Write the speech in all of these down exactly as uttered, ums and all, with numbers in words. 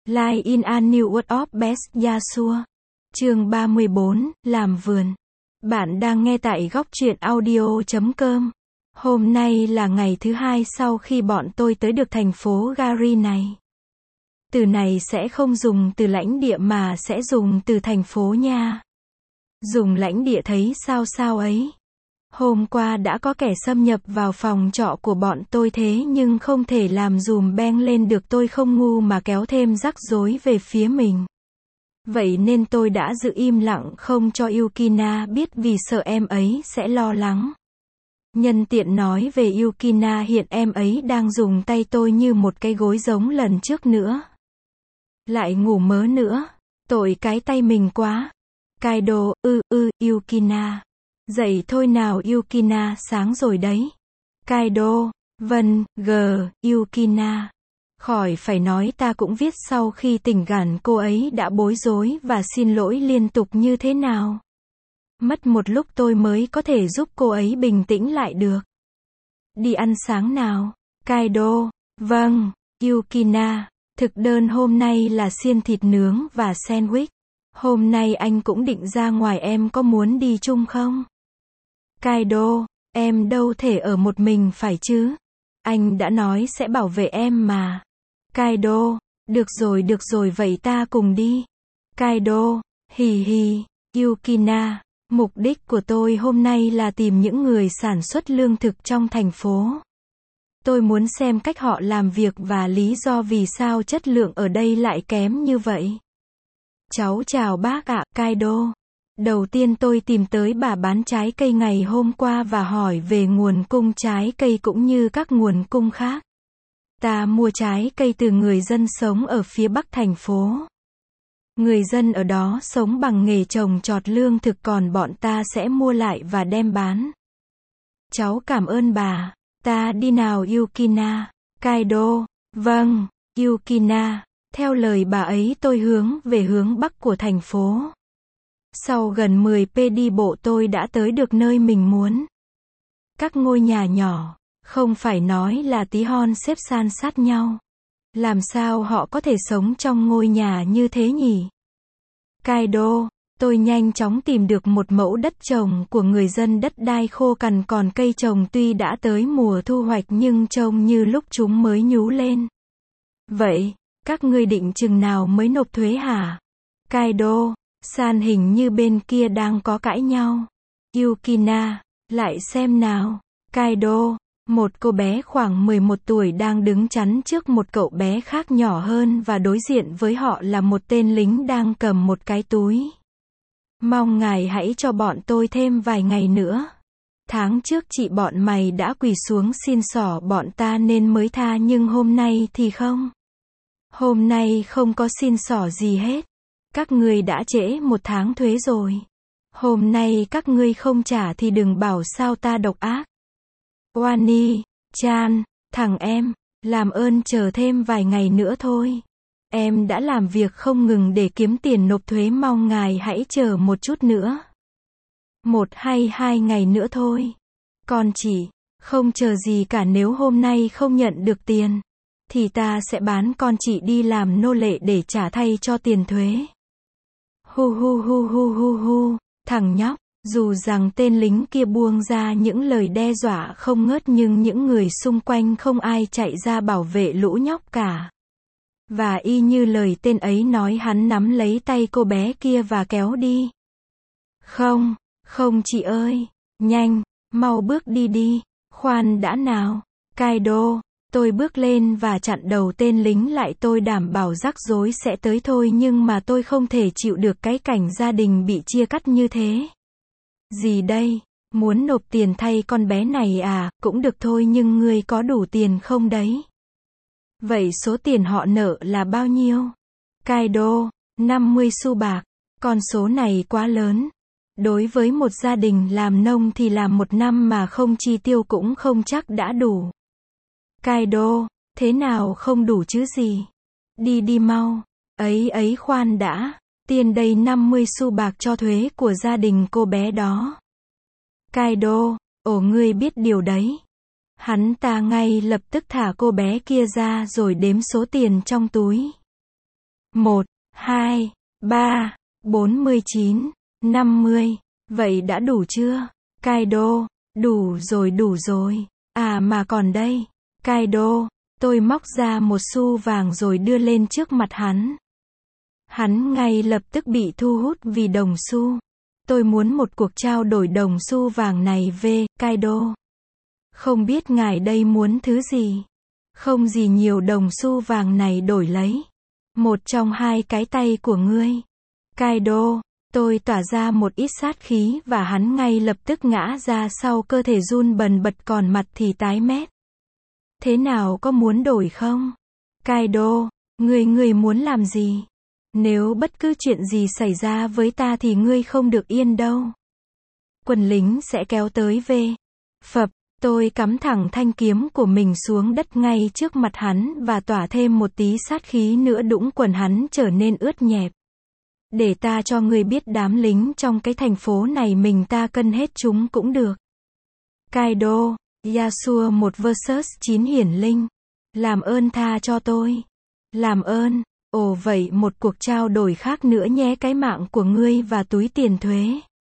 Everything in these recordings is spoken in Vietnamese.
Live in a new world of best Yasuo. Chương ba mươi bốn, làm vườn. Bạn đang nghe tại góc truyện audio chấm com. Hôm nay là ngày thứ hai sau khi bọn tôi tới được thành phố Gary này. Từ này sẽ không dùng từ lãnh địa mà sẽ dùng từ thành phố nha. Dùng lãnh địa thấy sao sao ấy. Hôm qua đã có kẻ xâm nhập vào phòng trọ của bọn tôi thế nhưng không thể làm dùm beng lên được, tôi không ngu mà kéo thêm rắc rối về phía mình. Vậy nên tôi đã giữ im lặng không cho Yukina biết vì sợ em ấy sẽ lo lắng. Nhân tiện nói về Yukina, hiện em ấy đang dùng tay tôi như một cái gối giống lần trước nữa. Lại ngủ mớ nữa. Tội cái tay mình quá. Kaido, ư ư, Yukina. Dậy thôi nào Yukina, sáng rồi đấy. Kaido, vâng, g, Yukina. Khỏi phải nói, ta cũng viết sau khi tỉnh gản cô ấy đã bối rối và xin lỗi liên tục như thế nào. Mất một lúc tôi mới có thể giúp cô ấy bình tĩnh lại được. Đi ăn sáng nào. Kaido, vâng, Yukina. Thực đơn hôm nay là xiên thịt nướng và sandwich. Hôm nay anh cũng định ra ngoài, em có muốn đi chung không? Kaido, em đâu thể ở một mình phải chứ? Anh đã nói sẽ bảo vệ em mà. Kaido, được rồi được rồi vậy ta cùng đi. Kaido, hì hì, Yukina, mục đích của tôi hôm nay là tìm những người sản xuất lương thực trong thành phố. Tôi muốn xem cách họ làm việc và lý do vì sao chất lượng ở đây lại kém như vậy. Cháu chào bác ạ, Kaido. Đầu tiên tôi tìm tới bà bán trái cây ngày hôm qua và hỏi về nguồn cung trái cây cũng như các nguồn cung khác. Ta mua trái cây từ người dân sống ở phía bắc thành phố. Người dân ở đó sống bằng nghề trồng trọt lương thực, còn bọn ta sẽ mua lại và đem bán. Cháu cảm ơn bà. Ta đi nào Yukina. Kaido, vâng, Yukina. Theo lời bà ấy tôi hướng về hướng bắc của thành phố. Sau gần mười phút đi bộ tôi đã tới được nơi mình muốn. Các ngôi nhà nhỏ, không phải nói là tí hon xếp san sát nhau. Làm sao họ có thể sống trong ngôi nhà như thế nhỉ? Kaido, tôi nhanh chóng tìm được một mẫu đất trồng của người dân, đất đai khô cằn, còn cây trồng tuy đã tới mùa thu hoạch nhưng trông như lúc chúng mới nhú lên. Vậy, các ngươi định chừng nào mới nộp thuế hả? Kaido, San hình như bên kia đang có cãi nhau. Yukina, lại xem nào. Kaido, một cô bé khoảng mười một tuổi đang đứng chắn trước một cậu bé khác nhỏ hơn và đối diện với họ là một tên lính đang cầm một cái túi. Mong ngài hãy cho bọn tôi thêm vài ngày nữa. Tháng trước chị bọn mày đã quỳ xuống xin xỏ bọn ta nên mới tha, nhưng hôm nay thì không. Hôm nay không có xin xỏ gì hết. Các ngươi đã trễ một tháng thuế rồi. Hôm nay các ngươi không trả thì đừng bảo sao ta độc ác. Wani, Chan, thằng em, làm ơn chờ thêm vài ngày nữa thôi. Em đã làm việc không ngừng để kiếm tiền nộp thuế, mong ngài hãy chờ một chút nữa. Một hay hai ngày nữa thôi. Con chỉ, không chờ gì cả, nếu hôm nay không nhận được tiền, thì ta sẽ bán con chị đi làm nô lệ để trả thay cho tiền thuế. Hu hu hu hu hu hu, thằng nhóc. Dù rằng tên lính kia buông ra những lời đe dọa không ngớt nhưng những người xung quanh không ai chạy ra bảo vệ lũ nhóc cả. Và y như lời tên ấy nói, hắn nắm lấy tay cô bé kia và kéo đi. Không, không chị ơi, nhanh, mau bước đi đi, khoan đã nào. Kaido, tôi bước lên và chặn đầu tên lính lại, tôi đảm bảo rắc rối sẽ tới thôi nhưng mà tôi không thể chịu được cái cảnh gia đình bị chia cắt như thế. Gì đây? Muốn nộp tiền thay con bé này à? Cũng được thôi nhưng ngươi có đủ tiền không đấy? Vậy số tiền họ nợ là bao nhiêu? Kaido, năm mươi xu bạc. Con số này quá lớn. Đối với một gia đình làm nông thì làm một năm mà không chi tiêu cũng không chắc đã đủ. Kaido, thế nào không đủ chứ gì? Đi đi mau. Ấy ấy khoan đã. Tiền đây năm mươi xu bạc cho thuế của gia đình cô bé đó. Kaido, ồ ngươi biết điều đấy. Hắn ta ngay lập tức thả cô bé kia ra rồi đếm số tiền trong túi. một, hai, ba, bốn mươi chín, năm mươi. Vậy đã đủ chưa? Kaido, đủ rồi đủ rồi. À mà còn đây. Kaido, tôi móc ra một xu vàng rồi đưa lên trước mặt hắn. Hắn ngay lập tức bị thu hút vì đồng xu. Tôi muốn một cuộc trao đổi đồng xu vàng này về, Kaido. Không biết ngài đây muốn thứ gì? Không gì nhiều đồng xu vàng này đổi lấy. Một trong hai cái tay của ngươi. Kaido, tôi tỏa ra một ít sát khí và hắn ngay lập tức ngã ra sau cơ thể run bần bật còn mặt thì tái mét. Thế nào có muốn đổi không? Kaido, ngươi ngươi muốn làm gì? Nếu bất cứ chuyện gì xảy ra với ta thì ngươi không được yên đâu. Quân lính sẽ kéo tới về. Phập, tôi cắm thẳng thanh kiếm của mình xuống đất ngay trước mặt hắn và tỏa thêm một tí sát khí nữa đũng quần hắn trở nên ướt nhẹp. Để ta cho ngươi biết đám lính trong cái thành phố này mình ta cân hết chúng cũng được. Kaido, Yasuo một versus chín hiển linh. Làm ơn tha cho tôi. Làm ơn. Ồ vậy một cuộc trao đổi khác nữa nhé, cái mạng của ngươi và túi tiền thuế.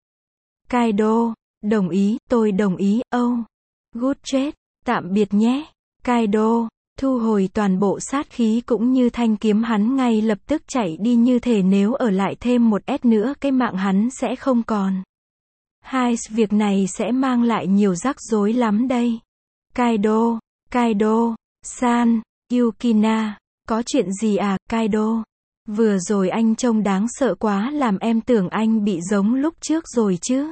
Kaido, đồng ý, tôi đồng ý, âu. Oh. Good chết, tạm biệt nhé. Kaido, thu hồi toàn bộ sát khí cũng như thanh kiếm hắn ngay lập tức chạy đi như thể nếu ở lại thêm một S nữa cái mạng hắn sẽ không còn. Hai, việc này sẽ mang lại nhiều rắc rối lắm đây. Kaido, Kaido, San, Yukina, có chuyện gì à, Kaido? Vừa rồi anh trông đáng sợ quá làm em tưởng anh bị giống lúc trước rồi chứ.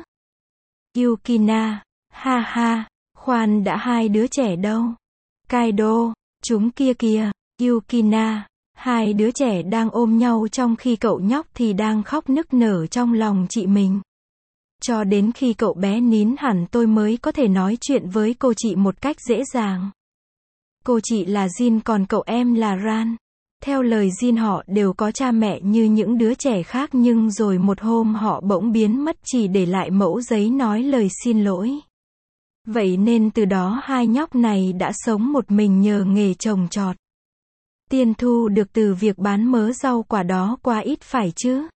Yukina, ha ha, khoan đã, hai đứa trẻ đâu? Kaido, chúng kia kìa. Yukina, hai đứa trẻ đang ôm nhau trong khi cậu nhóc thì đang khóc nức nở trong lòng chị mình. Cho đến khi cậu bé nín hẳn tôi mới có thể nói chuyện với cô chị một cách dễ dàng. Cô chị là Jin còn cậu em là Ran. Theo lời Jin họ đều có cha mẹ như những đứa trẻ khác nhưng rồi một hôm họ bỗng biến mất chỉ để lại mẫu giấy nói lời xin lỗi. Vậy nên từ đó hai nhóc này đã sống một mình nhờ nghề trồng trọt. Tiền thu được từ việc bán mớ rau quả đó quá ít phải chứ?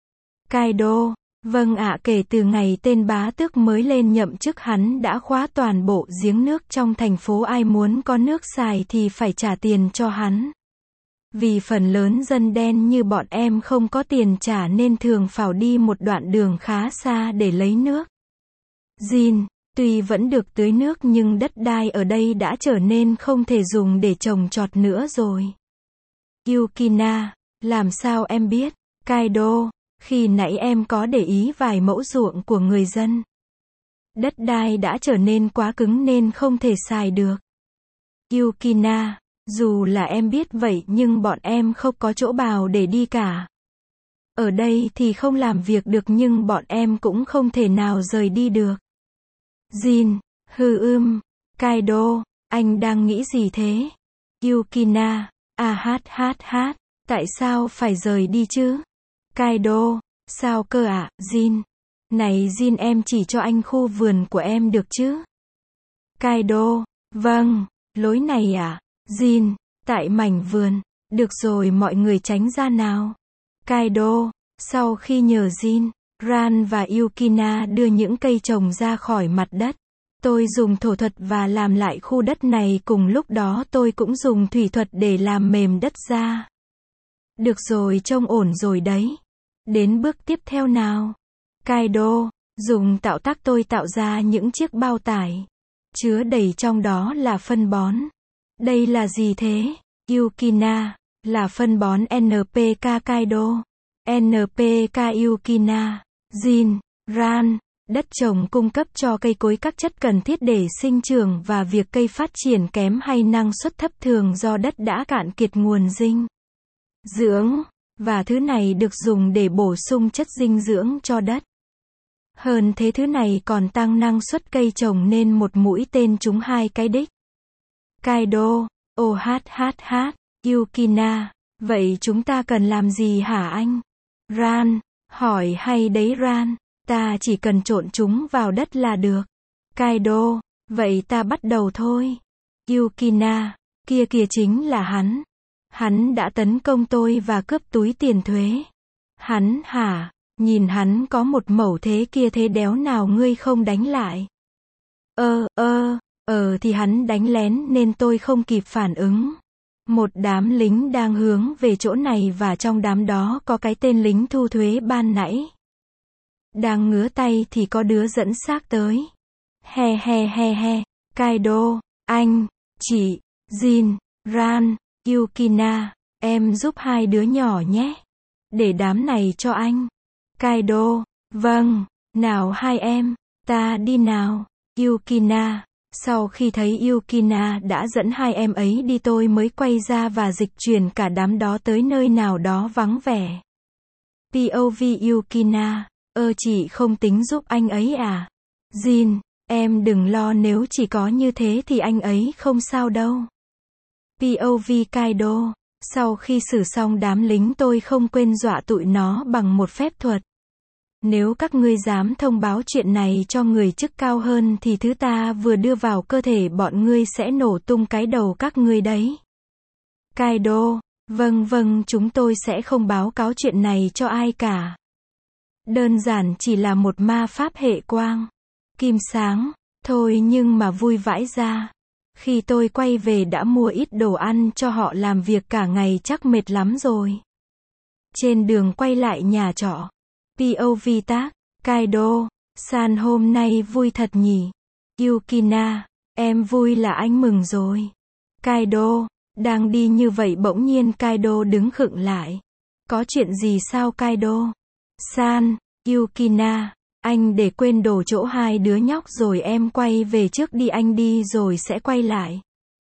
Kaido, vâng ạ, kể từ ngày tên bá tước mới lên nhậm chức hắn đã khóa toàn bộ giếng nước trong thành phố, ai muốn có nước xài thì phải trả tiền cho hắn. Vì phần lớn dân đen như bọn em không có tiền trả nên thường phải đi một đoạn đường khá xa để lấy nước. Jin, tuy vẫn được tưới nước nhưng đất đai ở đây đã trở nên không thể dùng để trồng trọt nữa rồi. Yukina, làm sao em biết? Kaido, khi nãy em có để ý vài mẫu ruộng của người dân. Đất đai đã trở nên quá cứng nên không thể xài được. Yukina, dù là em biết vậy nhưng bọn em không có chỗ bào để đi cả. Ở đây thì không làm việc được nhưng bọn em cũng không thể nào rời đi được. Jin, hừ ưm, Kaido, anh đang nghĩ gì thế? Yukina, à hát hát hát, tại sao phải rời đi chứ? Kaido, sao cơ ạ, à? Jin. Này Jin, em chỉ cho anh khu vườn của em được chứ? Kaido, vâng, lối này à? Jin, tại mảnh vườn. Được rồi, mọi người tránh ra nào. Kaido, sau khi nhờ Jin, Ran và Yukina đưa những cây trồng ra khỏi mặt đất, tôi dùng thổ thuật và làm lại khu đất này, cùng lúc đó tôi cũng dùng thủy thuật để làm mềm đất ra. Được rồi, trông ổn rồi đấy. Đến bước tiếp theo nào. Kaido, dùng tạo tác tôi tạo ra những chiếc bao tải. Chứa đầy trong đó là phân bón. Đây là gì thế? Yukina, là phân bón en pê ca Kaido. en pê ca Yukina. Jin, Ran, đất trồng cung cấp cho cây cối các chất cần thiết để sinh trưởng và việc cây phát triển kém hay năng suất thấp thường do đất đã cạn kiệt nguồn dinh dưỡng, và thứ này được dùng để bổ sung chất dinh dưỡng cho đất. Hơn thế, thứ này còn tăng năng suất cây trồng nên một mũi tên trúng hai cái đích. Kaido, ô hát hát hát, Yukina, vậy chúng ta cần làm gì hả anh? Ran, hỏi hay đấy Ran, ta chỉ cần trộn chúng vào đất là được. Kaido, vậy ta bắt đầu thôi. Yukina, kia kìa chính là hắn. Hắn đã tấn công tôi và cướp túi tiền thuế. Hắn hả? Nhìn hắn có một mẩu thế kia thế đéo nào ngươi không đánh lại. Ơ, ơ, ờ thì hắn đánh lén nên tôi không kịp phản ứng. Một đám lính đang hướng về chỗ này và trong đám đó có cái tên lính thu thuế ban nãy. Đang ngứa tay thì có đứa dẫn xác tới. He he he he, Kaido, anh, chị, Jin, Ran, Yukina, em giúp hai đứa nhỏ nhé. Để đám này cho anh. Kaido, vâng, nào hai em, ta đi nào. Yukina, sau khi thấy Yukina đã dẫn hai em ấy đi tôi mới quay ra và dịch chuyển cả đám đó tới nơi nào đó vắng vẻ. pê ô vê Yukina, ơ chị không tính giúp anh ấy à? Jin, em đừng lo nếu chỉ có như thế thì anh ấy không sao đâu. pê ô vê Kaido, sau khi xử xong đám lính tôi không quên dọa tụi nó bằng một phép thuật. Nếu các ngươi dám thông báo chuyện này cho người chức cao hơn thì thứ ta vừa đưa vào cơ thể bọn ngươi sẽ nổ tung cái đầu các ngươi đấy. Kaido, vâng vâng chúng tôi sẽ không báo cáo chuyện này cho ai cả. Đơn giản chỉ là một ma pháp hệ quang. Kim sáng, thôi nhưng mà vui vãi ra. Khi tôi quay về đã mua ít đồ ăn cho họ làm việc cả ngày chắc mệt lắm rồi. Trên đường quay lại nhà trọ. pê ô vê tác, Kaido, san hôm nay vui thật nhỉ. Yukina, em vui là anh mừng rồi. Kaido, đang đi như vậy bỗng nhiên Kaido đứng khựng lại. Có chuyện gì sao Kaido? San, Yukina, anh để quên đồ chỗ hai đứa nhóc rồi em quay về trước đi anh đi rồi sẽ quay lại.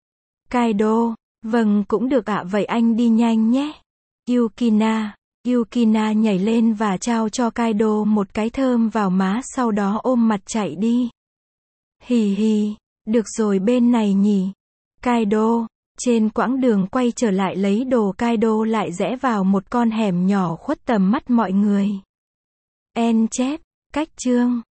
Kaido, vâng cũng được ạ vậy anh đi nhanh nhé. Yukina, Yukina nhảy lên và trao cho Kaido một cái thơm vào má sau đó ôm mặt chạy đi. Hì hì, được rồi bên này nhỉ. Kaido, trên quãng đường quay trở lại lấy đồ Kaido lại rẽ vào một con hẻm nhỏ khuất tầm mắt mọi người. En chép, cách chương